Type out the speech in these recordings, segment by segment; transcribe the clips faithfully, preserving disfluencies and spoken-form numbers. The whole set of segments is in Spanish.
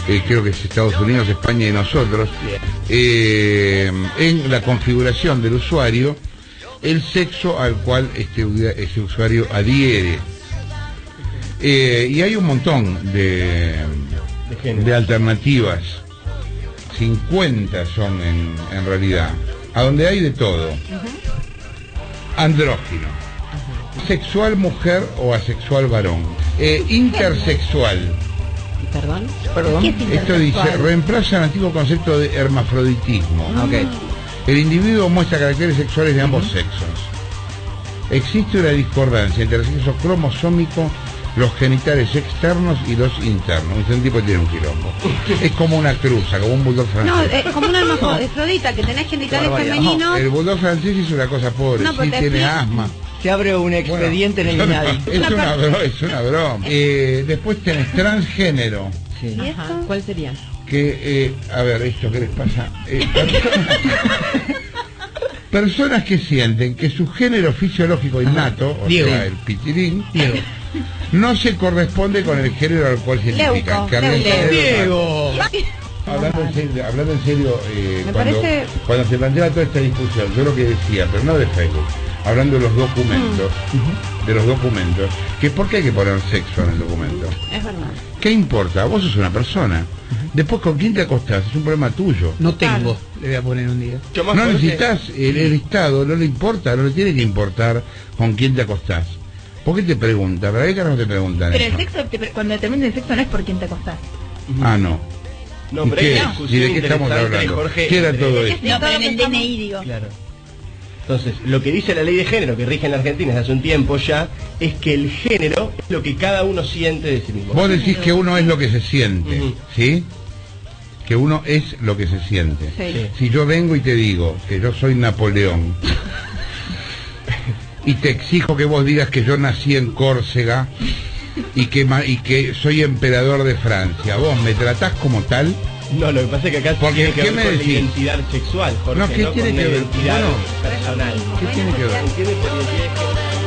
eh, creo que es Estados Unidos, España y nosotros, eh, en la configuración del usuario, el sexo al cual este, este usuario adhiere. Eh, y hay un montón de, de alternativas, cincuenta son en, en realidad, a donde hay de todo. Andrógino, sexual mujer o asexual varón, eh, intersexual. ¿Perdón? ¿Perdón? Esto dice, reemplaza el antiguo concepto de hermafroditismo. Ah, okay. El individuo muestra caracteres sexuales de ambos uh-huh. sexos. Existe una discordancia entre el sexo cromosómico, los genitales externos y los internos. Un tipo tiene un quilombo. Es como una cruza, como un bulldog francés. No, es como una hermafrodita, que tenés genitales femeninos. El bulldog francés es una cosa pobre, no, sí tiene explico. asma. Se abre un expediente bueno, en el INADI. Es una broma, es una broma. Eh, después tenés transgénero. Sí. ¿Y esto? ¿Cuál sería? Que, eh, a ver, esto que les pasa. Eh, personas que sienten que su género fisiológico innato, o Diego. sea, el pitilín, Diego. no se corresponde con el género al cual se identifican. Diego. Hablando en serio, hablando en serio eh, Me cuando, parece... cuando se plantea toda esta discusión, yo lo que decía, pero no de Facebook, hablando de los documentos, mm. de los documentos, que ¿por qué hay que poner sexo en el documento? Es verdad. ¿Qué importa? Vos sos una persona. Después, ¿con quién te acostás? Es un problema tuyo. No tengo, le voy a poner un día. No necesitas, el, el Estado no le importa, no le tiene que importar con quién te acostás. ¿Por qué te pregunta? ¿Para qué no te preguntan Pero eso? el sexo, te, cuando determina el sexo no es por quién te acostás. Ah, no. No, pero ¿Qué? no. ¿Y de qué estamos hablando? Jorge, ¿Qué era todo esto? No, pero en el D N I digo. Claro. Entonces, lo que dice la ley de género que rige en la Argentina desde hace un tiempo ya, es que el género es lo que cada uno siente de sí mismo. Vos decís que uno es lo que se siente, uh-huh. ¿sí? Que uno es lo que se siente. Sí. Si yo vengo y te digo que yo soy Napoleón y te exijo que vos digas que yo nací en Córcega y que, y que soy emperador de Francia, ¿vos me tratás como tal? No, lo que pasa es que acá porque tiene que ¿qué ver me con decís? La identidad sexual, Jorge, no, ¿qué no tiene con que la ver? identidad Bueno, personal. ¿qué tiene que ver? ¿Entiende por identidad de género?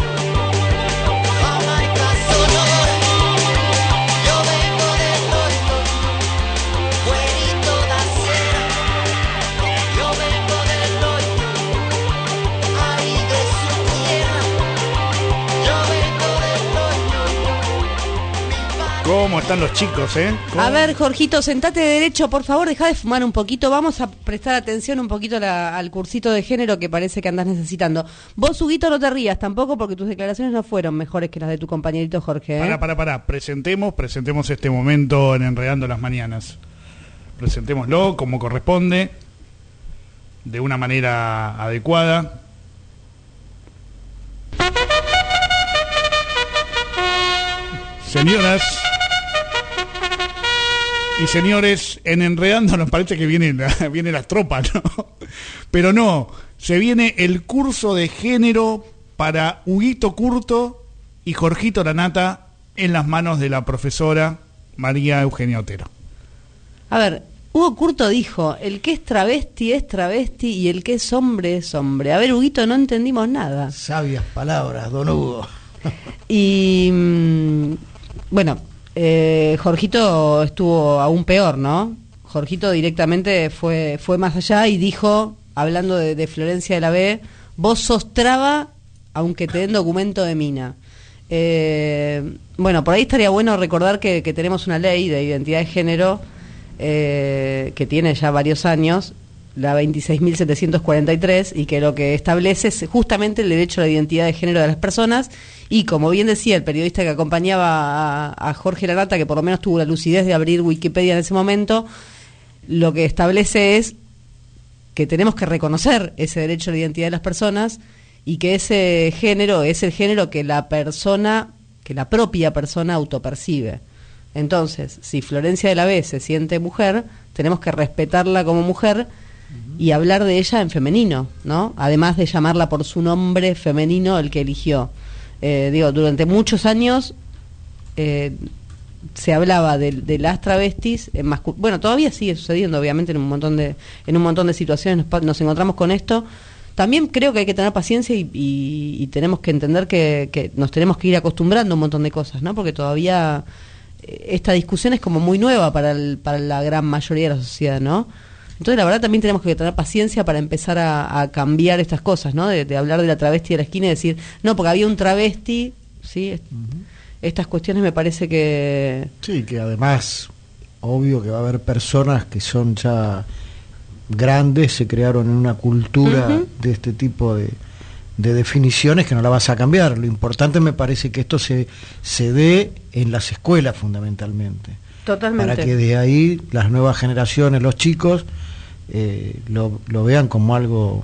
¿Cómo están los chicos, eh? ¿Cómo? A ver, Jorgito, sentate derecho, por favor, deja de fumar un poquito. Vamos a prestar atención un poquito la, al cursito de género que parece que andás necesitando. Vos, Huguito, no te rías tampoco porque tus declaraciones no fueron mejores que las de tu compañerito Jorge, ¿eh? Pará, pará, pará. Presentemos, presentemos este momento en Enredando las Mañanas. Presentémoslo como corresponde, de una manera adecuada. Señoras y señores, en Enredando nos parece que vienen la, viene las tropas, ¿no? Pero no, se viene el curso de género para Huguito Curto y Jorgito Lanata en las manos de la profesora María Eugenia Otero. A ver, Hugo Curto dijo, el que es travesti es travesti y el que es hombre es hombre. A ver, Huguito, no entendimos nada. Sabias palabras, don Hugo. Y, mmm, bueno... Eh, Jorgito estuvo aún peor, ¿no? Jorgito directamente fue fue más allá y dijo, hablando de, de Florencia de la B, vos sos traba aunque te den documento de mina. Eh, bueno, por ahí estaría bueno recordar que, que tenemos una ley de identidad de género eh, que tiene ya varios años, la veintiséis mil setecientos cuarenta y tres, y que lo que establece es justamente el derecho a la identidad de género de las personas. Y como bien decía el periodista que acompañaba a, a Jorge Lanata, que por lo menos tuvo la lucidez de abrir Wikipedia en ese momento, lo que establece es que tenemos que reconocer ese derecho a la identidad de las personas y que ese género es el género que la persona, que la propia persona autopercibe. Entonces, si Florencia de la B se siente mujer, tenemos que respetarla como mujer y hablar de ella en femenino, ¿no? Además de llamarla por su nombre femenino, el que eligió. Eh, digo, durante muchos años eh, se hablaba de, de las travestis en mascul- bueno, todavía sigue sucediendo, obviamente, en un montón de en un montón de situaciones nos, nos encontramos con esto. También creo que hay que tener paciencia y, y, y tenemos que entender que, que nos tenemos que ir acostumbrando a un montón de cosas, ¿no? Porque todavía esta discusión es como muy nueva para, el, para la gran mayoría de la sociedad, ¿no? Entonces, la verdad, también tenemos que tener paciencia para empezar a, a cambiar estas cosas, ¿no? De, de hablar de la travesti de la esquina y decir, no, porque había un travesti, ¿sí? Uh-huh. Estas cuestiones me parece que... Sí, que además, obvio que va a haber personas que son ya grandes, se crearon en una cultura uh-huh. de este tipo de, de definiciones que no la vas a cambiar. Lo importante me parece que esto se, se dé en las escuelas fundamentalmente. Totalmente. Para que de ahí las nuevas generaciones, los chicos, eh, lo, lo vean como algo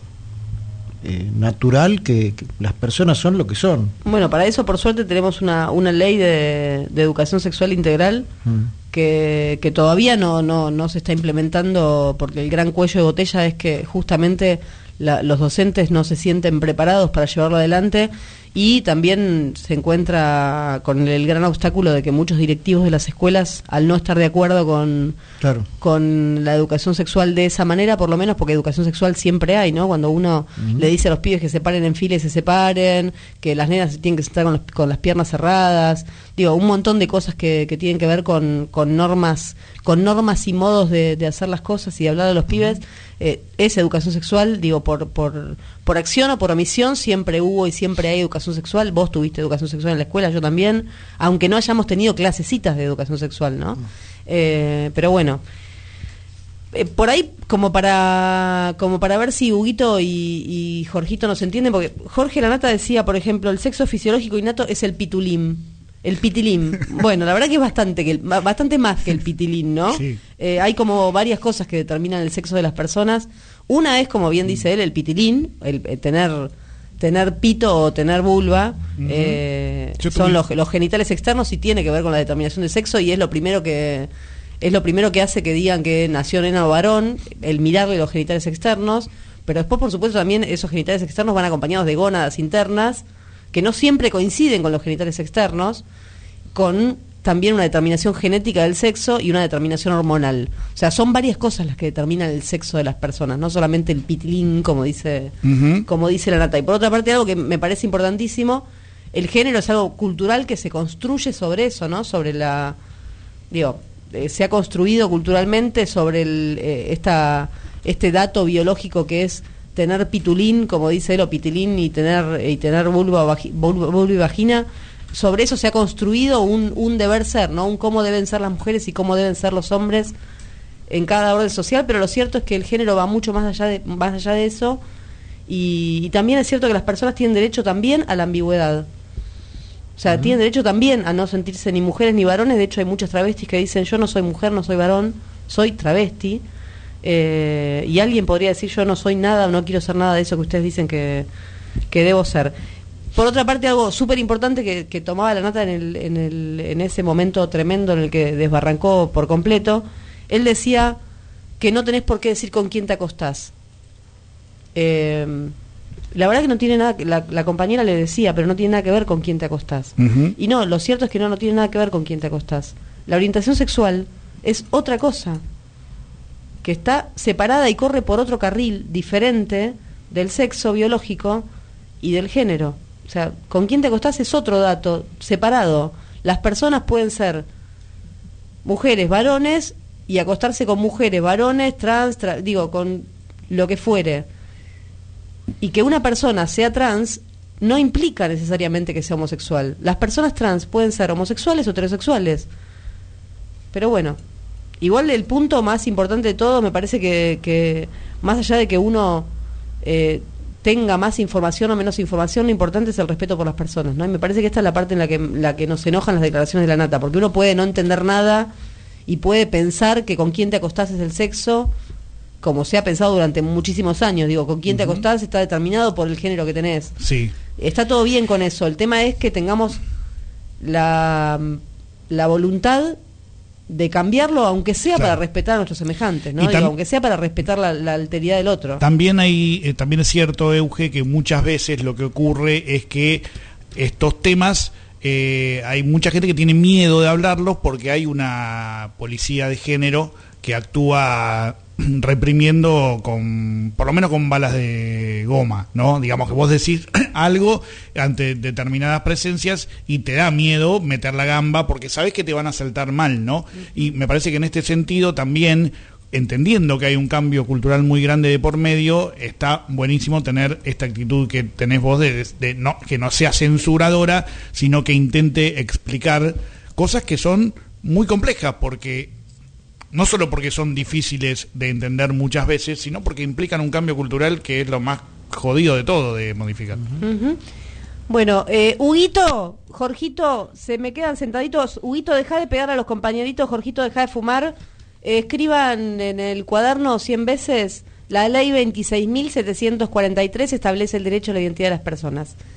eh, natural, que, que las personas son lo que son. Bueno, para eso por suerte tenemos una, una ley de, de educación sexual integral mm. que, que todavía no, no, no se está implementando, porque el gran cuello de botella es que justamente la, los docentes no se sienten preparados para llevarlo adelante, y también se encuentra con el gran obstáculo de que muchos directivos de las escuelas, al no estar de acuerdo con, claro. con la educación sexual de esa manera, por lo menos, porque educación sexual siempre hay, ¿no? Cuando uno uh-huh. le dice a los pibes que se paren en fila y se separen, que las nenas tienen que estar con, los, con las piernas cerradas, digo, un montón de cosas que, que tienen que ver con, con normas con normas y modos de, de hacer las cosas y de hablar a los uh-huh. pibes. Eh, es educación sexual, digo, por, por, por acción o por omisión, siempre hubo y siempre hay educación sexual. Vos tuviste educación sexual en la escuela, yo también, aunque no hayamos tenido clasecitas de educación sexual, ¿no? Uh-huh. Eh, pero bueno, eh, por ahí como para como para ver si Huguito y, y Jorgito nos entienden, porque Jorge Lanata decía, por ejemplo, el sexo fisiológico innato es el pitulim. El pitilín. Bueno, la verdad que es bastante que bastante más que el pitilín, ¿no? Sí. Eh, hay como varias cosas que determinan el sexo de las personas. Una es, como bien dice él, el pitilín, el, el tener tener pito o tener vulva. Uh-huh. eh, son los, los genitales externos y tiene que ver con la determinación del sexo, y es lo primero que es lo primero que hace que digan que nació nena o varón, el mirarle los genitales externos. Pero después, por supuesto, también esos genitales externos van acompañados de gónadas internas, que no siempre coinciden con los genitales externos, con también una determinación genética del sexo y una determinación hormonal. O sea, son varias cosas las que determinan el sexo de las personas, no solamente el pitilín, como dice, uh-huh. como dice la Nata. Y por otra parte, algo que me parece importantísimo, el género es algo cultural que se construye sobre eso, ¿no? Sobre la... Digo, eh, se ha construido culturalmente sobre el, eh, esta, este dato biológico que es tener pitulín, como dice él, o pitilín, y tener y tener vulva, vagi, vulva, vulva y vagina. Sobre eso se ha construido un, un deber ser, ¿no? Un cómo deben ser las mujeres y cómo deben ser los hombres en cada orden social, pero lo cierto es que el género va mucho más allá de, más allá de eso, y, y también es cierto que las personas tienen derecho también a la ambigüedad. O sea, uh-huh. tienen derecho también a no sentirse ni mujeres ni varones. De hecho, hay muchas travestis que dicen, yo no soy mujer, no soy varón, soy travesti. Eh, y alguien podría decir, yo no soy nada, no quiero ser nada de eso que ustedes dicen que, que debo ser. Por otra parte, algo súper importante que, que tomaba la Nata en, el, en, el, en ese momento tremendo en el que desbarrancó por completo, él decía que no tenés por qué decir con quién te acostás. Eh, la verdad que no tiene nada, la, la compañera le decía, pero no tiene nada que ver con quién te acostás. Uh-huh. Y no, lo cierto es que no, no tiene nada que ver con quién te acostás. La orientación sexual es otra cosa, que está separada y corre por otro carril diferente del sexo biológico y del género. O sea, con quién te acostás es otro dato separado. Las personas pueden ser mujeres, varones, y acostarse con mujeres, varones, trans, tra- digo, con lo que fuere. Y que una persona sea trans no implica necesariamente que sea homosexual. Las personas trans pueden ser homosexuales o heterosexuales. Pero bueno, igual el punto más importante de todo, me parece que, que más allá de que uno eh, tenga más información o menos información, lo importante es el respeto por las personas, ¿no? Y me parece que esta es la parte en la que, la que nos enojan las declaraciones de la Nata, porque uno puede no entender nada y puede pensar que con quién te acostás es el sexo, como se ha pensado durante muchísimos años. Digo, con quién uh-huh. te acostás está determinado por el género que tenés. Sí. Está todo bien con eso. El tema es que tengamos la, la voluntad de cambiarlo, aunque sea claro. para respetar a nuestros semejantes, ¿no? Digo, tam- aunque sea para respetar la, la alteridad del otro. También hay, eh, también es cierto, Euge, que muchas veces lo que ocurre es que estos temas eh, hay mucha gente que tiene miedo de hablarlos porque hay una policía de género que actúa reprimiendo con, por lo menos con balas de goma, ¿no? Digamos que vos decís algo ante determinadas presencias y te da miedo meter la gamba porque sabés que te van a saltar mal, ¿no? Y me parece que en este sentido también, entendiendo que hay un cambio cultural muy grande de por medio, está buenísimo tener esta actitud que tenés vos de, de, de no, que no sea censuradora, sino que intente explicar cosas que son muy complejas, porque no solo porque son difíciles de entender muchas veces, sino porque implican un cambio cultural que es lo más jodido de todo de modificar. Uh-huh. Bueno, eh, Huguito, Jorgito, se me quedan sentaditos. Huguito, deja de pegar a los compañeritos. Jorgito, deja de fumar. Eh, escriban en el cuaderno cien veces: la ley veintiséis mil setecientos cuarenta y tres establece el derecho a la identidad de las personas.